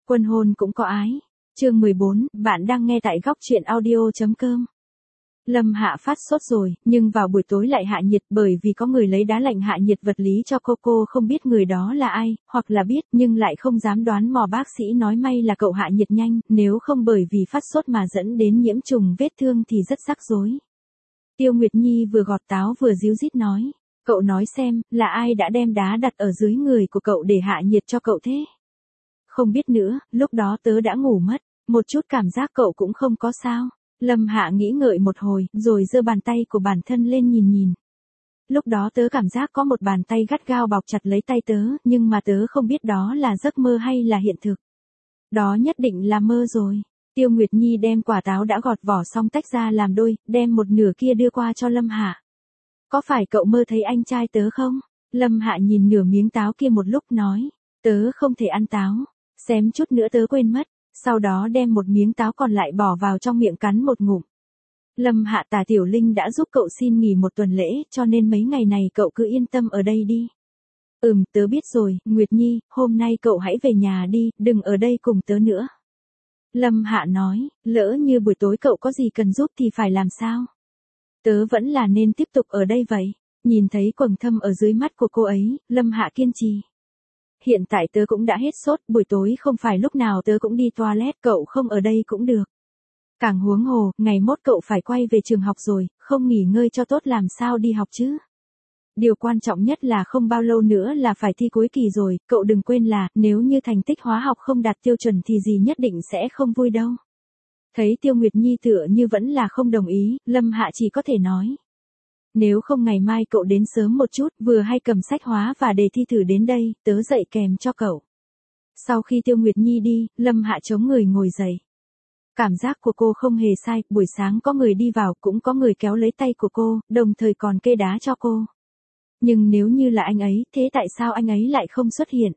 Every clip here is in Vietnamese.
Quân hôn cũng có ái. Chương 14, bạn đang nghe tại góc truyện audio.com. Lâm Hạ phát sốt rồi, nhưng vào buổi tối lại hạ nhiệt bởi vì có người lấy đá lạnh hạ nhiệt vật lý cho cô không biết người đó là ai, hoặc là biết nhưng lại không dám đoán mò bác sĩ nói may là cậu hạ nhiệt nhanh, nếu không bởi vì phát sốt mà dẫn đến nhiễm trùng vết thương thì rất rắc rối. Tiêu Nguyệt Nhi vừa gọt táo vừa díu dít nói, cậu nói xem, là ai đã đem đá đặt ở dưới người của cậu để hạ nhiệt cho cậu thế? Không biết nữa, lúc đó tớ đã ngủ mất, một chút cảm giác cậu cũng không có sao. Lâm Hạ nghĩ ngợi một hồi, rồi giơ bàn tay của bản thân lên nhìn. Lúc đó tớ cảm giác có một bàn tay gắt gao bọc chặt lấy tay tớ, nhưng mà tớ không biết đó là giấc mơ hay là hiện thực. Đó nhất định là mơ rồi. Tiêu Nguyệt Nhi đem quả táo đã gọt vỏ xong tách ra làm đôi, đem một nửa kia đưa qua cho Lâm Hạ. Có phải cậu mơ thấy anh trai tớ không? Lâm Hạ nhìn nửa miếng táo kia một lúc nói, tớ không thể ăn táo, xém chút nữa tớ quên mất. Sau đó đem một miếng táo còn lại bỏ vào trong miệng cắn một ngụm. Lâm Hạ, Tả Tiểu Linh đã giúp cậu xin nghỉ một tuần lễ, cho nên mấy ngày này cậu cứ yên tâm ở đây đi. Tớ biết rồi, Nguyệt Nhi, hôm nay cậu hãy về nhà đi, đừng ở đây cùng tớ nữa. Lâm Hạ nói, lỡ như buổi tối cậu có gì cần giúp thì phải làm sao? Tớ vẫn là nên tiếp tục ở đây vậy. Nhìn thấy quầng thâm ở dưới mắt của cô ấy, Lâm Hạ kiên trì. Hiện tại tớ cũng đã hết sốt, buổi tối không phải lúc nào tớ cũng đi toilet, cậu không ở đây cũng được. Càng huống hồ, ngày mốt cậu phải quay về trường học rồi, không nghỉ ngơi cho tốt làm sao đi học chứ. Điều quan trọng nhất là không bao lâu nữa là phải thi cuối kỳ rồi, cậu đừng quên là, nếu như thành tích hóa học không đạt tiêu chuẩn thì gì nhất định sẽ không vui đâu. Thấy Tiêu Nguyệt Nhi tựa như vẫn là không đồng ý, Lâm Hạ chỉ có thể nói. Nếu không ngày mai cậu đến sớm một chút, vừa hay cầm sách hóa và đề thi thử đến đây, tớ dạy kèm cho cậu. Sau khi Tiêu Nguyệt Nhi đi, Lâm Hạ chống người ngồi dậy. Cảm giác của cô không hề sai, buổi sáng có người đi vào, cũng có người kéo lấy tay của cô, đồng thời còn kê đá cho cô. Nhưng nếu như là anh ấy, thế tại sao anh ấy lại không xuất hiện?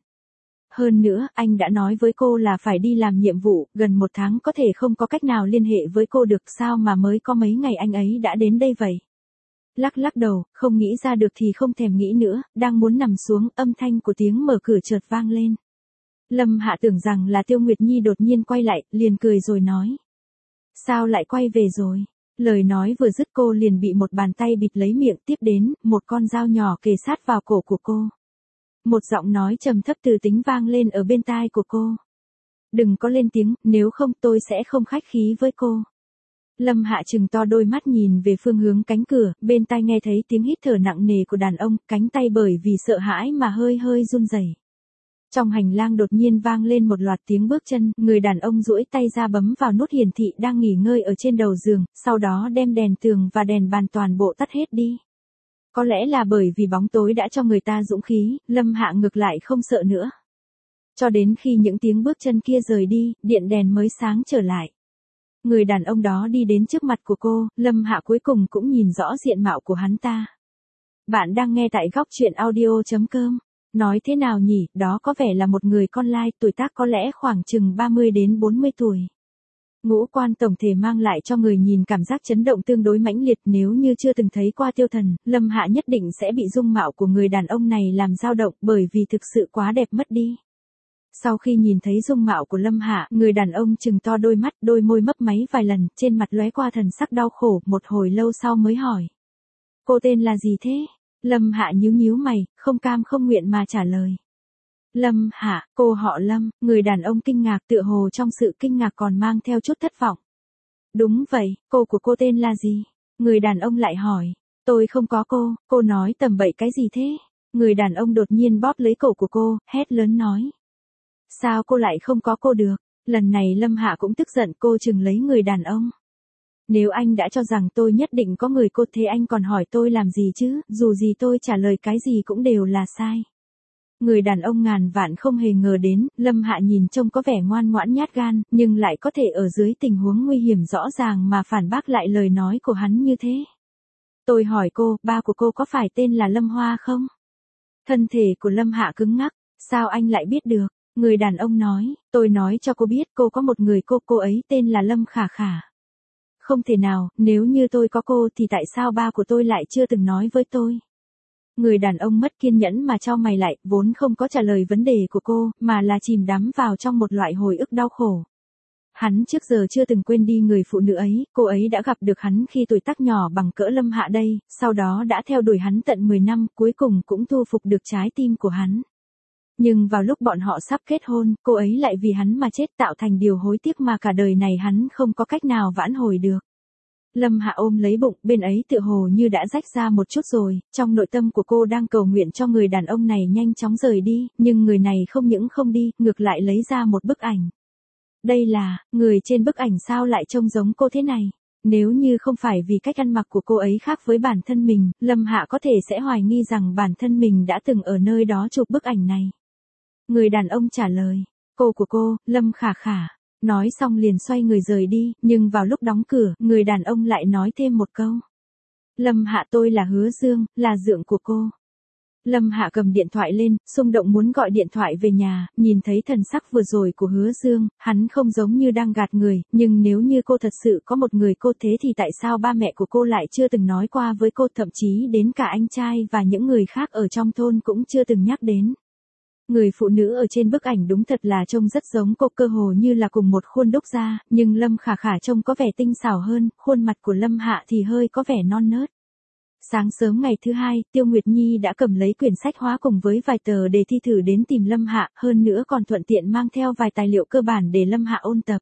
Hơn nữa, anh đã nói với cô là phải đi làm nhiệm vụ, gần một tháng có thể không có cách nào liên hệ với cô được, sao mà mới có mấy ngày anh ấy đã đến đây vậy? Lắc đầu, không nghĩ ra được thì không thèm nghĩ nữa, đang muốn nằm xuống, âm thanh của tiếng mở cửa chợt vang lên. Lâm Hạ tưởng rằng là Tiêu Nguyệt Nhi đột nhiên quay lại, liền cười rồi nói. Sao lại quay về rồi? Lời nói vừa dứt cô liền bị một bàn tay bịt lấy miệng, tiếp đến, một con dao nhỏ kề sát vào cổ của cô. Một giọng nói trầm thấp từ tính vang lên ở bên tai của cô. Đừng có lên tiếng, nếu không tôi sẽ không khách khí với cô. Lâm Hạ trừng to đôi mắt nhìn về phương hướng cánh cửa, bên tai nghe thấy tiếng hít thở nặng nề của đàn ông, cánh tay bởi vì sợ hãi mà hơi run rẩy. Trong hành lang đột nhiên vang lên một loạt tiếng bước chân, người đàn ông duỗi tay ra bấm vào nút hiển thị đang nghỉ ngơi ở trên đầu giường, sau đó đem đèn tường và đèn bàn toàn bộ tắt hết đi. Có lẽ là bởi vì bóng tối đã cho người ta dũng khí, Lâm Hạ ngược lại không sợ nữa. Cho đến khi những tiếng bước chân kia rời đi, điện đèn mới sáng trở lại. Người đàn ông đó đi đến trước mặt của cô, Lâm Hạ cuối cùng cũng nhìn rõ diện mạo của hắn ta. Bạn đang nghe tại góc truyện audio.com. Nói thế nào nhỉ, đó có vẻ là một người con lai, tuổi tác có lẽ khoảng chừng 30 đến 40 tuổi. Ngũ quan tổng thể mang lại cho người nhìn cảm giác chấn động tương đối mãnh liệt, nếu như chưa từng thấy qua Tiêu Thần, Lâm Hạ nhất định sẽ bị dung mạo của người đàn ông này làm dao động bởi vì thực sự quá đẹp mất đi. Sau khi nhìn thấy dung mạo của Lâm Hạ, người đàn ông trừng to đôi mắt, đôi môi mấp máy vài lần, trên mặt lóe qua thần sắc đau khổ, một hồi lâu sau mới hỏi. Cô tên là gì thế? Lâm Hạ nhíu mày, không cam không nguyện mà trả lời. Lâm Hạ, cô họ Lâm, người đàn ông kinh ngạc, tựa hồ trong sự kinh ngạc còn mang theo chút thất vọng. Đúng vậy, cô của cô tên là gì? Người đàn ông lại hỏi. Tôi không có cô nói tầm bậy cái gì thế? Người đàn ông đột nhiên bóp lấy cổ của cô, hét lớn nói. Sao cô lại không có cô được? Lần này Lâm Hạ cũng tức giận, cô chừng lấy người đàn ông. Nếu anh đã cho rằng tôi nhất định có người cô thế anh còn hỏi tôi làm gì chứ, dù gì tôi trả lời cái gì cũng đều là sai. Người đàn ông ngàn vạn không hề ngờ đến, Lâm Hạ nhìn trông có vẻ ngoan ngoãn nhát gan, nhưng lại có thể ở dưới tình huống nguy hiểm rõ ràng mà phản bác lại lời nói của hắn như thế. Tôi hỏi cô, ba của cô có phải tên là Lâm Hoa không? Thân thể của Lâm Hạ cứng ngắc, sao anh lại biết được? Người đàn ông nói, tôi nói cho cô biết cô có một người cô ấy tên là Lâm Khả Khả. Không thể nào, nếu như tôi có cô thì tại sao ba của tôi lại chưa từng nói với tôi? Người đàn ông mất kiên nhẫn mà chau mày lại, vốn không có trả lời vấn đề của cô, mà là chìm đắm vào trong một loại hồi ức đau khổ. Hắn trước giờ chưa từng quên đi người phụ nữ ấy, cô ấy đã gặp được hắn khi tuổi tác nhỏ bằng cỡ Lâm Hạ đây, sau đó đã theo đuổi hắn tận 10 năm, cuối cùng cũng thu phục được trái tim của hắn. Nhưng vào lúc bọn họ sắp kết hôn, cô ấy lại vì hắn mà chết, tạo thành điều hối tiếc mà cả đời này hắn không có cách nào vãn hồi được. Lâm Hạ ôm lấy bụng, bên ấy tựa hồ như đã rách ra một chút rồi, trong nội tâm của cô đang cầu nguyện cho người đàn ông này nhanh chóng rời đi, nhưng người này không những không đi, ngược lại lấy ra một bức ảnh. Đây là, người trên bức ảnh sao lại trông giống cô thế này? Nếu như không phải vì cách ăn mặc của cô ấy khác với bản thân mình, Lâm Hạ có thể sẽ hoài nghi rằng bản thân mình đã từng ở nơi đó chụp bức ảnh này. Người đàn ông trả lời, cô của cô, Lâm Khả Khả. Nói xong liền xoay người rời đi, nhưng vào lúc đóng cửa, người đàn ông lại nói thêm một câu. Lâm Hạ, tôi là Hứa Dương, là dượng của cô. Lâm Hạ cầm điện thoại lên, xung động muốn gọi điện thoại về nhà, nhìn thấy thần sắc vừa rồi của Hứa Dương, hắn không giống như đang gạt người, nhưng nếu như cô thật sự có một người cô thế thì tại sao ba mẹ của cô lại chưa từng nói qua với cô, thậm chí đến cả anh trai và những người khác ở trong thôn cũng chưa từng nhắc đến. Người phụ nữ ở trên bức ảnh đúng thật là trông rất giống cô, cơ hồ như là cùng một khuôn đúc ra, nhưng Lâm Khả Khả trông có vẻ tinh xảo hơn, khuôn mặt của Lâm Hạ thì hơi có vẻ non nớt. Sáng sớm ngày thứ hai, Tiêu Nguyệt Nhi đã cầm lấy quyển sách hóa cùng với vài tờ đề thi thử đến tìm Lâm Hạ, hơn nữa còn thuận tiện mang theo vài tài liệu cơ bản để Lâm Hạ ôn tập.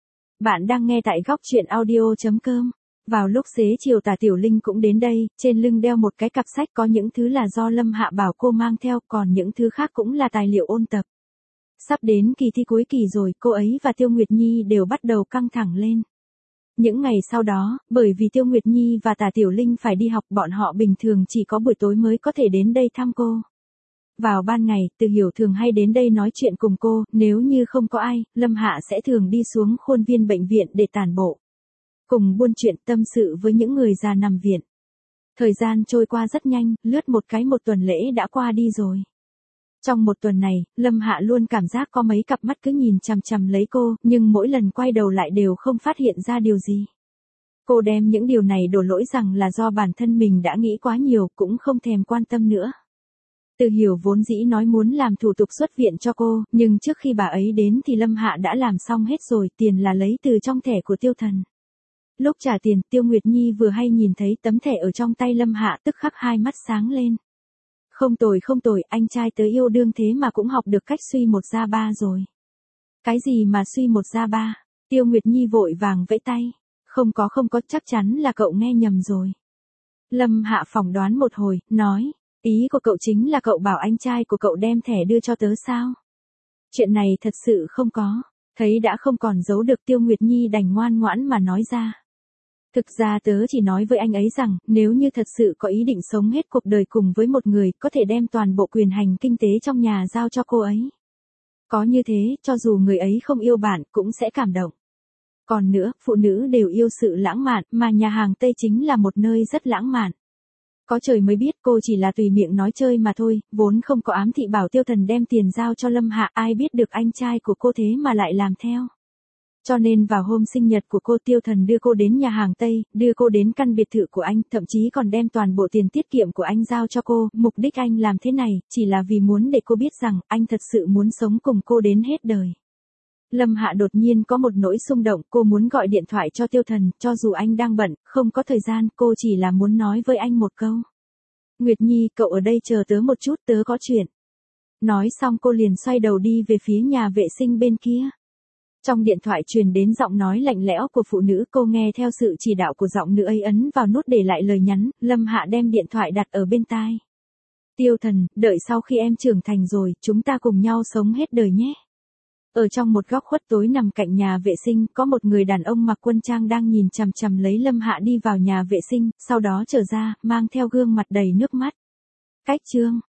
Bạn đang nghe tại góc truyện audio.com. Vào lúc xế chiều Tả Tiểu Linh cũng đến đây, trên lưng đeo một cái cặp sách, có những thứ là do Lâm Hạ bảo cô mang theo, còn những thứ khác cũng là tài liệu ôn tập. Sắp đến kỳ thi cuối kỳ rồi, cô ấy và Tiêu Nguyệt Nhi đều bắt đầu căng thẳng lên. Những ngày sau đó, bởi vì Tiêu Nguyệt Nhi và Tả Tiểu Linh phải đi học, bọn họ bình thường chỉ có buổi tối mới có thể đến đây thăm cô. Vào ban ngày, Từ Hiểu thường hay đến đây nói chuyện cùng cô, nếu như không có ai, Lâm Hạ sẽ thường đi xuống khuôn viên bệnh viện để tản bộ. Cùng buôn chuyện tâm sự với những người già nằm viện. Thời gian trôi qua rất nhanh, lướt một tuần lễ đã qua đi rồi. Trong một tuần này, Lâm Hạ luôn cảm giác có mấy cặp mắt cứ nhìn chằm chằm lấy cô, nhưng mỗi lần quay đầu lại đều không phát hiện ra điều gì. Cô đem những điều này đổ lỗi rằng là do bản thân mình đã nghĩ quá nhiều, cũng không thèm quan tâm nữa. Từ Hiểu vốn dĩ nói muốn làm thủ tục xuất viện cho cô, nhưng trước khi bà ấy đến thì Lâm Hạ đã làm xong hết rồi, tiền là lấy từ trong thẻ của Tiêu Thần. Lúc trả tiền, Tiêu Nguyệt Nhi vừa hay nhìn thấy tấm thẻ ở trong tay Lâm Hạ, tức khắc hai mắt sáng lên. Không tồi, anh trai tớ yêu đương thế mà cũng học được cách suy một ra ba rồi. Cái gì mà suy một ra ba? Tiêu Nguyệt Nhi vội vàng vẫy tay. Không có, chắc chắn là cậu nghe nhầm rồi. Lâm Hạ phỏng đoán một hồi, nói, ý của cậu chính là cậu bảo anh trai của cậu đem thẻ đưa cho tớ sao? Chuyện này thật sự không có. Thấy đã không còn giấu được, Tiêu Nguyệt Nhi đành ngoan ngoãn mà nói ra. Thực ra tớ chỉ nói với anh ấy rằng, nếu như thật sự có ý định sống hết cuộc đời cùng với một người, có thể đem toàn bộ quyền hành kinh tế trong nhà giao cho cô ấy. Có như thế, cho dù người ấy không yêu bạn, cũng sẽ cảm động. Còn nữa, phụ nữ đều yêu sự lãng mạn, mà nhà hàng Tây chính là một nơi rất lãng mạn. Có trời mới biết, cô chỉ là tùy miệng nói chơi mà thôi, vốn không có ám thị bảo Tiêu Thần đem tiền giao cho Lâm Hạ, ai biết được anh trai của cô thế mà lại làm theo. Cho nên vào hôm sinh nhật của cô, Tiêu Thần đưa cô đến nhà hàng Tây, đưa cô đến căn biệt thự của anh, thậm chí còn đem toàn bộ tiền tiết kiệm của anh giao cho cô, mục đích anh làm thế này, chỉ là vì muốn để cô biết rằng, anh thật sự muốn sống cùng cô đến hết đời. Lâm Hạ đột nhiên có một nỗi xung động, cô muốn gọi điện thoại cho Tiêu Thần, cho dù anh đang bận, không có thời gian, cô chỉ là muốn nói với anh một câu. Nguyệt Nhi, cậu ở đây chờ tớ một chút, tớ có chuyện. Nói xong cô liền xoay đầu đi về phía nhà vệ sinh bên kia. Trong điện thoại truyền đến giọng nói lạnh lẽo của phụ nữ, cô nghe theo sự chỉ đạo của giọng nữ ấy, ấn vào nút để lại lời nhắn, Lâm Hạ đem điện thoại đặt ở bên tai. Tiêu Thần, đợi sau khi em trưởng thành rồi, chúng ta cùng nhau sống hết đời nhé. Ở trong một góc khuất tối nằm cạnh nhà vệ sinh, có một người đàn ông mặc quân trang đang nhìn chằm chằm lấy Lâm Hạ đi vào nhà vệ sinh, sau đó trở ra, mang theo gương mặt đầy nước mắt. Cách chương